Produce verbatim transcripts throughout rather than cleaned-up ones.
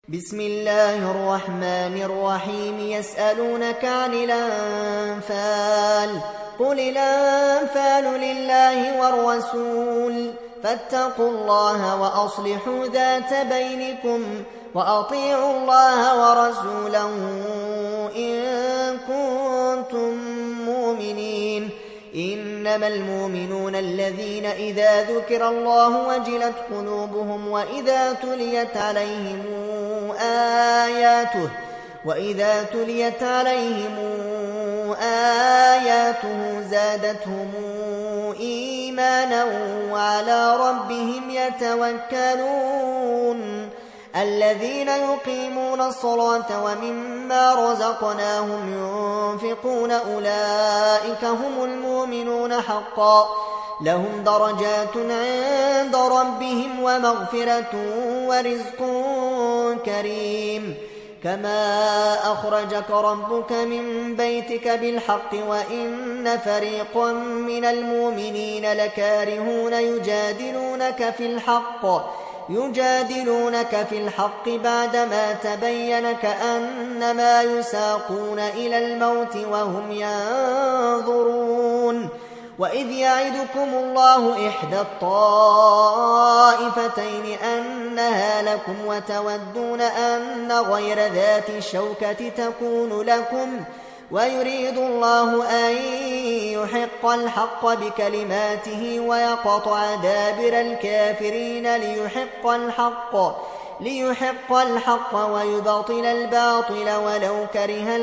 بسم الله الرحمن الرحيم يسألونك عن الأنفال قل الأنفال لله والرسول فاتقوا الله وأصلحوا ذات بينكم وأطيعوا الله ورسوله إن كنتم مؤمنين إنما المؤمنون الذين إذا ذكر الله وجلت قلوبهم وإذا تليت عليهم آياته وإذا تليت عليهم آياته زادتهم إيمانا وعلى ربهم يتوكلون الذين يقيمون الصلاة ومما رزقناهم ينفقون أولئك هم المؤمنون حقا لهم درجات عند ربهم ومغفرة ورزق كريم كما أخرجك ربك من بيتك بالحق وإن فريقا من المؤمنين لكارهون يجادلونك في الحق يجادلونك في الحق بعدما تبين كأنما يساقون إلى الموت وهم ينظرون وإذ يعدكم الله إحدى الطائفتين أنها لكم وتودون أن غير ذات الشوكة تكون لكم ويريد الله أن يحق الحق بكلماته ويقطع دابر الكافرين ليحق الحق ليحق الحق ويبطل الباطل ولو كره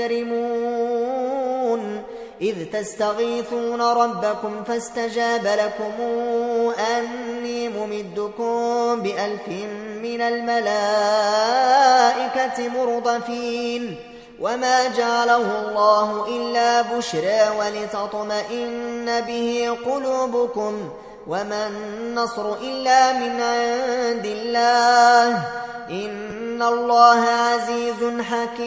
المجرمون إذ تستغيثون ربكم فاستجاب لكم أني ممدكم بألف من الملائكة مردفين وما جعله الله إلا بشرى ولتطمئن به قلوبكم وما النصر إلا من عند الله إن الله عزيز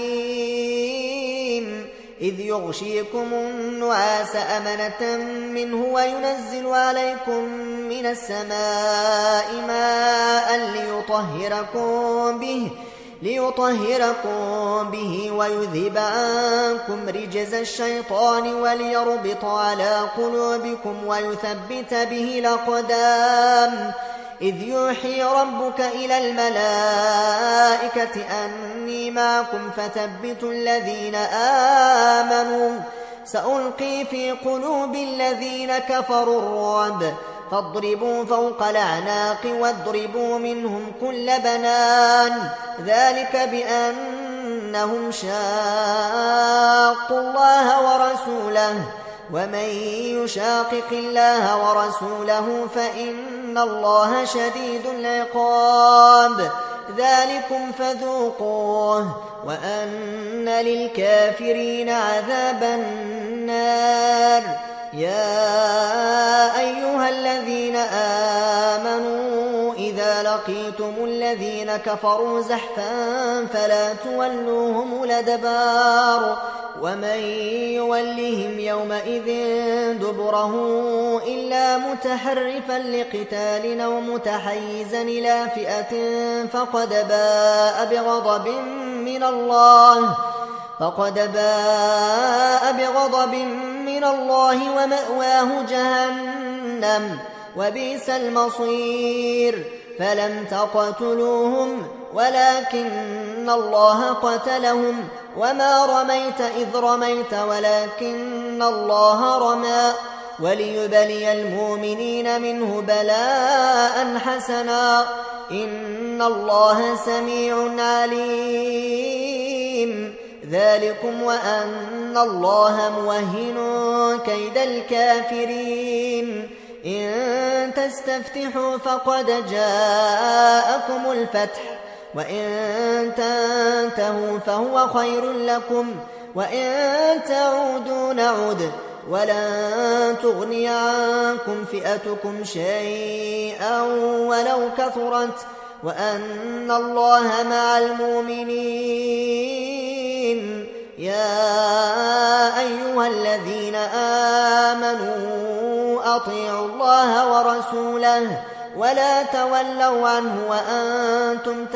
حكيم إذ يغشيكم النعاس أمنة منه وينزل عليكم من السماء ماء ليطهركم به ليطهركم به ويذهب عنكم رجز الشيطان وليربط على قلوبكم ويثبت به الأقدام إذ يوحي ربك إلى الملائكة أني معكم فثبتوا الذين آمنوا سألقي في قلوب الذين كفروا الرعب فاضربوا فوق الأعناق واضربوا منهم كل بنان ذلك بأنهم شاقوا الله ورسوله ومن يشاقق الله ورسوله فإن الله شديد العقاب ذلكم فذوقوه وأن للكافرين عذاب النار يا أيها الذين آمنوا إذا لقيتم الذين كفروا زحفا فلا تولوهم الأدبار ومن يولهم يومئذ دبره إلا متحرفا لقتال أو متحيزا إلى فئة فقد باء بغضب من الله فقد باء بغضب من الله ومأواه جهنم وبئس المصير فلم تقتلوهم ولكن الله قتلهم وما رميت إذ رميت ولكن الله رمى وليبلي المؤمنين منه بلاء حسنا إن الله سميع عليم ذلكم وأن الله موهن كيد الكافرين إن تستفتحوا فقد جاءكم الفتح وإن تنتهوا فهو خير لكم وإن تعودوا نعد ولن تغني عنكم فئتكم شيئا ولو كثرت وأن الله مع المؤمنين يا أيها الذين آمنوا أطيعوا الله ورسوله ولا تولوا عنه وأنتم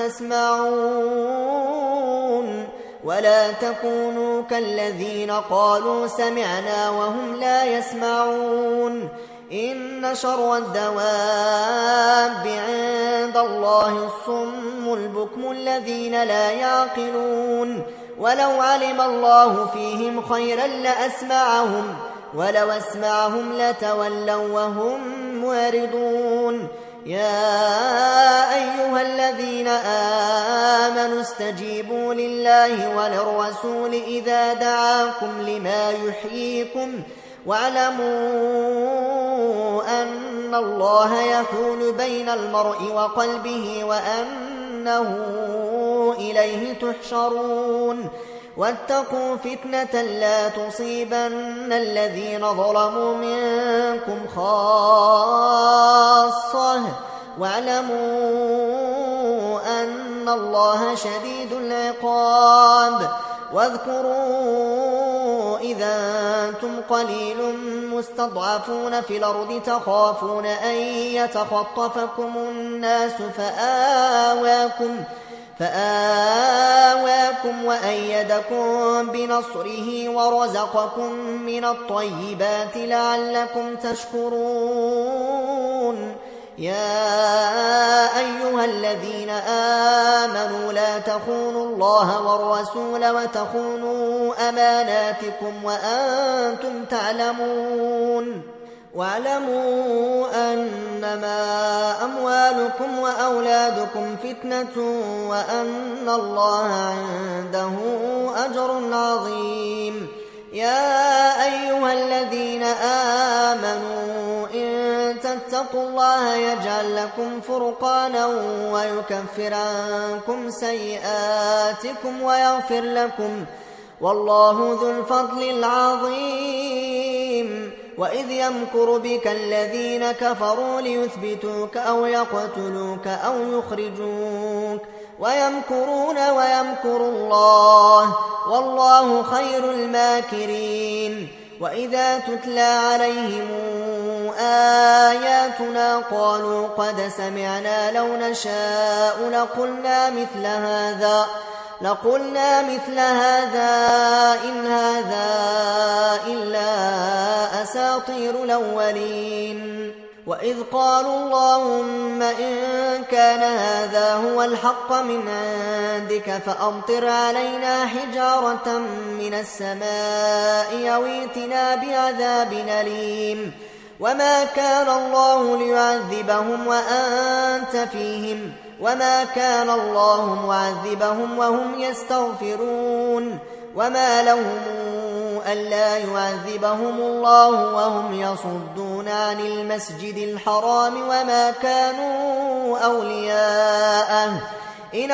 تسمعون ولا تكونوا كالذين قالوا سمعنا وهم لا يسمعون إن شر الدواب عند الله الصم البكم الذين لا يعقلون ولو علم الله فيهم خيرا لأسمعهم ولو أسمعهم لتولوا وهم معرضون يا أيها الذين آمنوا استجيبوا لله وللرسول إذا دعاكم لما يحييكم واعلموا أن الله يحول بين المرء وقلبه وأنه إليه تحشرون واتقوا فتنة لا تصيبن الذين ظلموا منكم خاصة واعلموا أن الله شديد العقاب واذكروا إذا أنتم قليل مستضعفون في الأرض تخافون أن يتخطفكم الناس فآواكم فآواكم وأيدكم بنصره ورزقكم من الطيبات لعلكم تشكرون يا أيها الذين آمنوا لا تخونوا الله والرسول وتخونوا أماناتكم وأنتم تعلمون واعلموا أنما أموالكم وأولادكم فتنة وأن الله عنده أجر عظيم يا أيها الذين آمنوا إن تتقوا الله يجعل لكم فرقانا ويكفر عنكم سيئاتكم ويغفر لكم والله ذو الفضل العظيم وإذ يمكر بك الذين كفروا ليثبتوك أو يقتلوك أو يخرجوك ويمكرون ويمكر الله والله خير الماكرين وإذا تتلى عليهم آياتنا قالوا قد سمعنا لو نشاء لقلنا مثل هذا لقلنا مثل هذا إن هذا إلا أساطير الأولين وإذ قالوا اللهم إن كان هذا هو الحق من عندك فأمطر علينا حجارة من السماء أو ائتنا بعذاب أليم وما كان الله ليعذبهم وأنت فيهم وما كان الله معذبهم وهم يستغفرون وما لهم ألا يعذبهم الله وهم يصدون عن المسجد الحرام وما كانوا أولياءه إن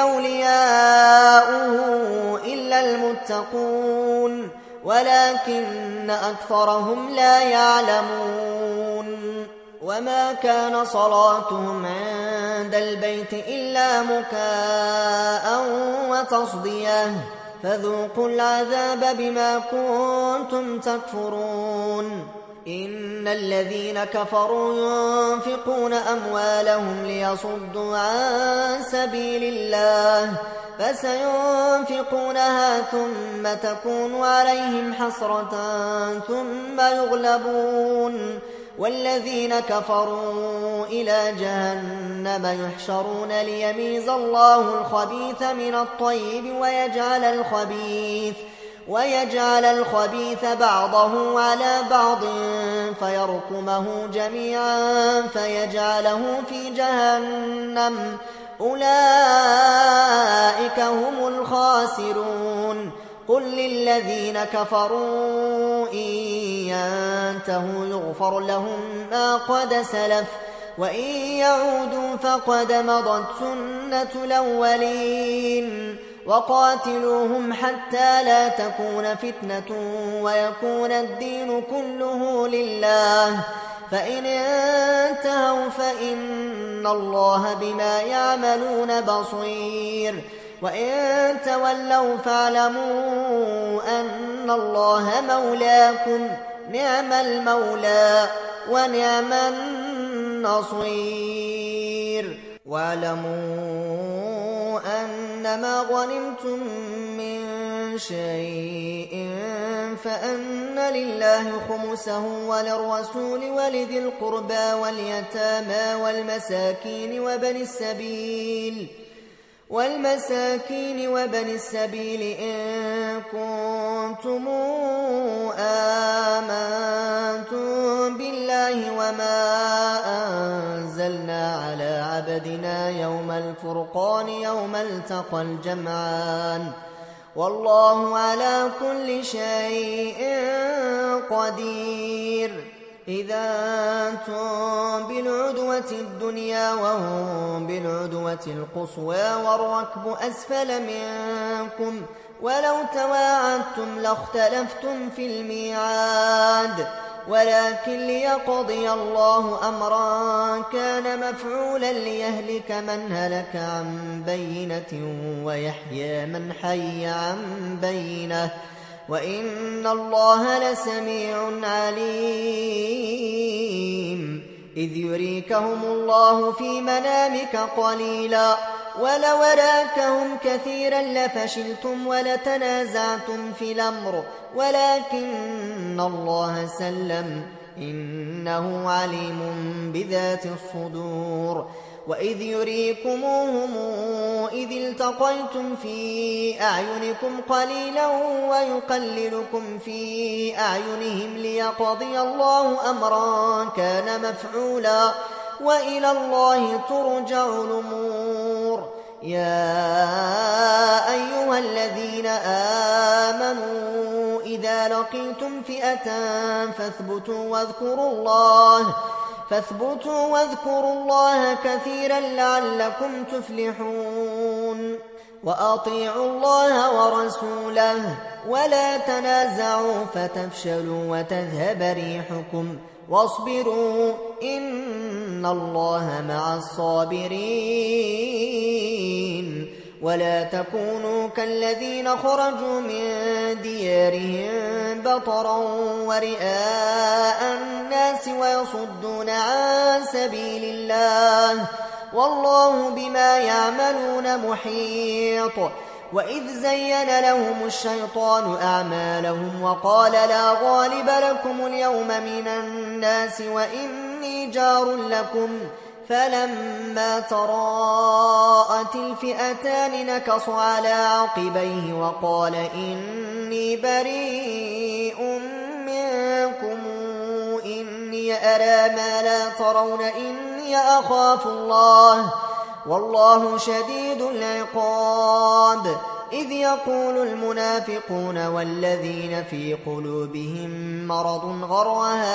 أولياؤه إلا المتقون ولكن أكثرهم لا يعلمون وما كان صلاتهم عند البيت إلا مكاء وتصديه فذوقوا العذاب بما كنتم تكفرون إن الذين كفروا ينفقون أموالهم ليصدوا عن سبيل الله فسينفقونها ثم تكون عليهم حسرة ثم يغلبون والذين كفروا إلى جهنم يحشرون ليميز الله الخبيث من الطيب ويجعل الخبيث ويجعل الخبيث بعضه على بعض فيركمه جميعا فيجعله في جهنم أولئك هم الخاسرون قل للذين كفروا إن ينتهوا يغفر لهم ما قد سلف وإن يعودوا فقد مضت سنة الأولين وقاتلوهم حتى لا تكون فتنة ويكون الدين كله لله فإن انتهوا فإن الله بما يعملون بصير وإن تولوا فاعلموا أن الله مولاكم نعم المولى ونعم النصير. واعلموا أنما غنمتم من شيء فأن لله خمسه وللرسول ولذي القربى واليتامى والمساكين وبني السبيل والمساكين وبني السبيل إن كنتم آمنتم بالله وما أنزلنا على عبدنا يوم الفرقان يوم التقى الجمعان والله على كل شيء قدير. إذا أنتم بالعدوة الدنيا وهم بالعدوة القصوى والركب أسفل منكم ولو تواعدتم لاختلفتم في الميعاد ولكن ليقضي الله أمرا كان مفعولا ليهلك من هلك عن بينة ويحيى من حي عن بينة وإن الله لسميع عليم. إذ يريكهم الله في منامك قليلا ولو أراكهم كثيرا لفشلتم ولتنازعتم في الأمر ولكن الله سلم إنه عليم بذات الصدور. وإذ يريكموهم إذ التقيتم في أعينكم قليلا ويقللكم في أعينهم ليقضي الله أمرا كان مفعولا وإلى الله ترجع الأمور. يا أيها الذين آمنوا إذا لقيتم فئة فاثبتوا واذكروا الله فاثبتوا واذكروا الله كثيرا لعلكم تفلحون. وأطيعوا الله ورسوله ولا تنازعوا فتفشلوا وتذهب ريحكم واصبروا إن الله مع الصابرين. ولا تكونوا كالذين خرجوا من ديارهم بطرا ورئاء الناس ويصدون عن سبيل الله والله بما يعملون محيط. وإذ زين لهم الشيطان أعمالهم وقال لا غالب لكم اليوم من الناس وإني جار لكم فلما تراءت الفئتان نكص على عقبيه وقال إني بريء منكم إني أرى ما لا ترون إني أخاف الله والله شديد العقاب. إذ يقول المنافقون والذين في قلوبهم مرض غر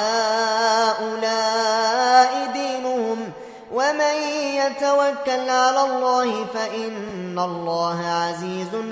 هؤلاء دينهم ومن يتوكل على الله فإن الله عزيز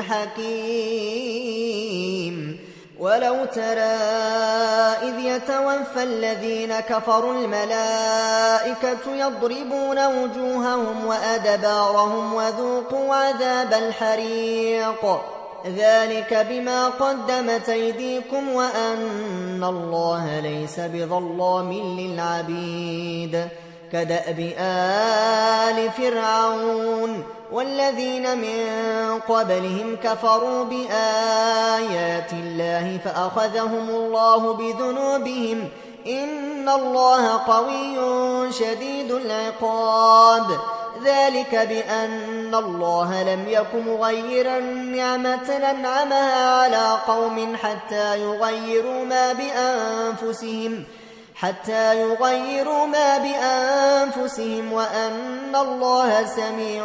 حكيم. ولو ترى إذ يتوفى الذين كفروا الملائكة يضربون وجوههم وأدبارهم وذوقوا عذاب الحريق ذلك بما قدمت أيديكم وأن الله ليس بظلام للعبيد. كدأب آل فرعون والذين من قبلهم كفروا بآيات الله فأخذهم الله بذنوبهم إن الله قوي شديد العقاب. ذلك بأن الله لم يكن مغيرا نعمة أنعمها على قوم حتى يغيروا ما بأنفسهم حتى يغيروا ما بأنفسهم وأن الله سميع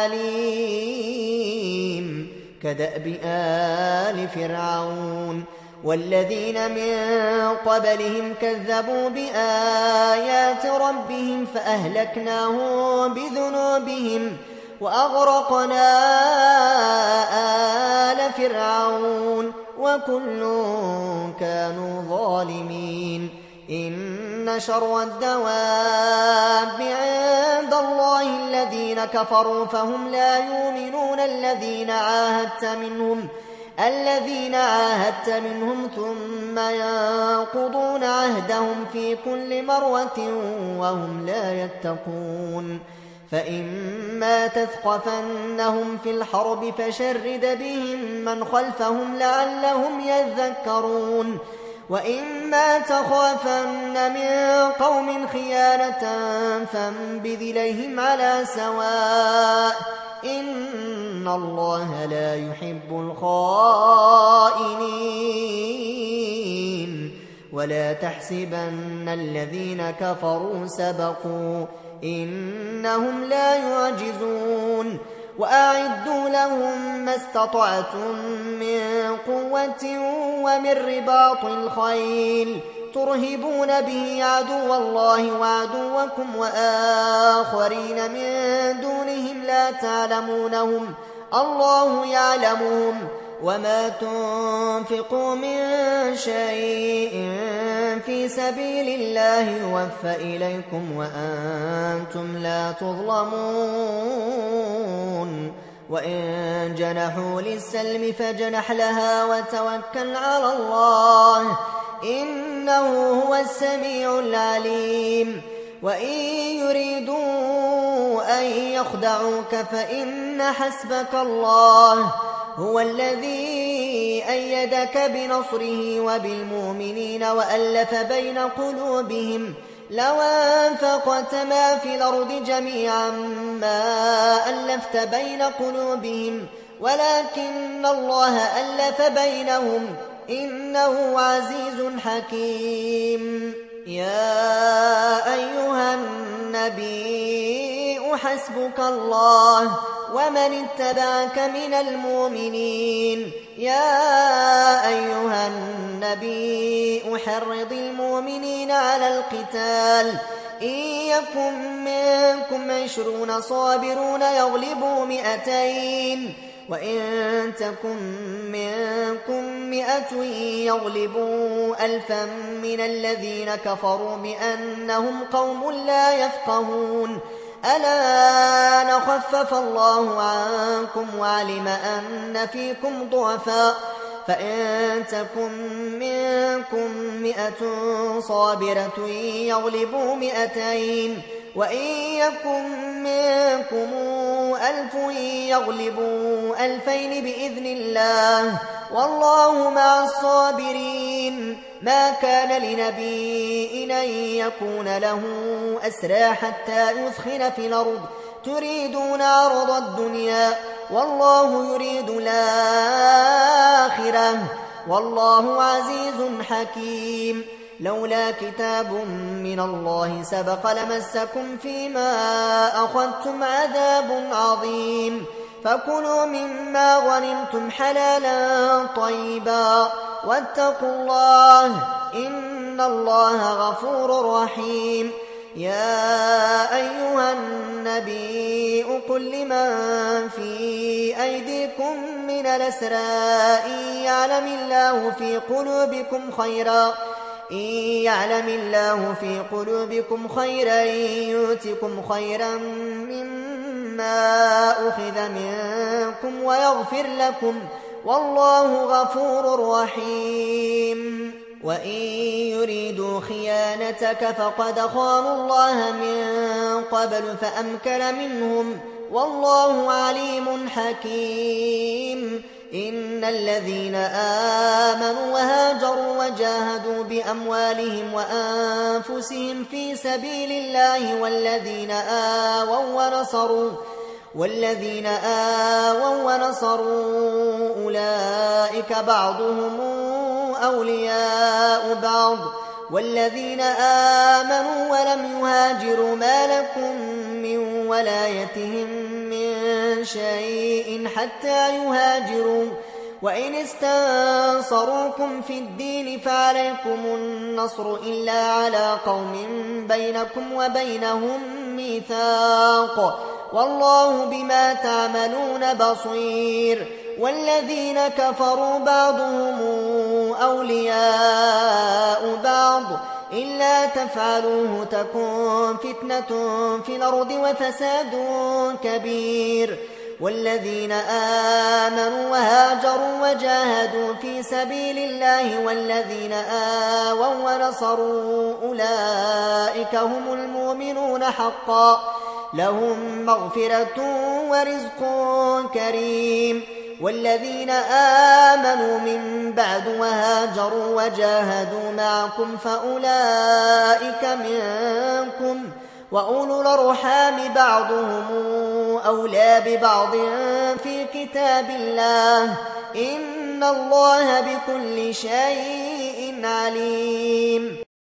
عليم. كدأب آل فرعون والذين من قبلهم كذبوا بآيات ربهم فأهلكناهم بذنوبهم وأغرقنا آل فرعون وكل كانوا ظالمين. إن شر الدواب عند الله الذين كفروا فهم لا يؤمنون الذين عاهدت منهم الذين عاهدت منهم ثم ينقضون عهدهم في كل مرة وهم لا يتقون. فإما تثقفنهم في الحرب فشرد بهم من خلفهم لعلهم يذكرون وإما تخافن من قوم خيانة فانبذ إليهم على سواء إن الله لا يحب الخائنين ولا تحسبن الذين كفروا سبقوا إنهم لا يعجزون وأعدوا لهم ما استطعتم من قوة ومن رباط الخيل ترهبون به عدو الله وعدوكم وآخرين من دونهم لا تعلمونهم الله يعلمهم وما تنفقوا من شيء في سبيل الله يوفى إليكم وأنتم لا تظلمون وإن جنحوا للسلم فجنح لها وتوكل على الله إنه هو السميع العليم وإن يريدوا أن يخدعوك فإن حسبك الله هو الذي أيدك بنصره وبالمؤمنين وألف بين قلوبهم لو أنفقت ما في الأرض جميعا ما ألفت بين قلوبهم ولكن الله ألف بينهم إنه عزيز حكيم يا أيها النبي حسبك الله ومن اتبعك من المؤمنين يا أيها النبي حرض المؤمنين على القتال إن يكن منكم عشرون صابرون يغلبوا مئتين وإن تكن منكم مئة يغلبوا ألفا من الذين كفروا بأنهم قوم لا يفقهون ألا نخفف الله عنكم وعلم أن فيكم ضعفاء فإن تكن منكم مئة صابرة يغلبوا مئتين وإن يكن منكم ألف يغلبوا ألفين بإذن الله والله مع الصابرين ما كان لنبي أن يكون له أسرى حتى يثخن في الأرض تريدون عرض الدنيا والله يريد الآخرة والله عزيز حكيم لولا كتاب من الله سبق لمسكم فيما أخذتم عذاب عظيم فكلوا مما غنمتم حلالا طيبا واتقوا الله إن الله غفور رحيم يا أيها النبي قل لمن في أيديكم من الأسرى إن يعلم الله في قلوبكم خيرا إن يعلم الله في قلوبكم خيرا يؤتكم خيرا مما أخذ منكم ويغفر لكم والله غفور رحيم وإن يريدوا خيانتك فقد خانوا الله من قبل فأمكن منهم والله عليم حكيم إن الذين آمنوا وهاجروا وجاهدوا بأموالهم وأنفسهم في سبيل الله والذين آووا ونصروا والذين آووا ونصروا أولئك بعضهم أولياء بعض والذين آمنوا ولم يهاجروا ما لكم من ولايتهم من شيء حتى يهاجروا وإن استنصروكم في الدين فعليكم النصر إلا على قوم بينكم وبينهم ميثاق والله بما تعملون بصير والذين كفروا بعضهم أولياء بعض إلا تفعلوه تكن فتنة في الأرض وفساد كبير والذين آمنوا وهاجروا وجاهدوا في سبيل الله والذين آووا ونصروا أولئك هم المؤمنون حقا لهم مغفرة ورزق كريم. والذين آمنوا من بعد وهاجروا وجاهدوا معكم فأولئك منكم، وأولو الأرحام بعضهم أولى ببعض في كتاب الله، إن الله بكل شيء عليم.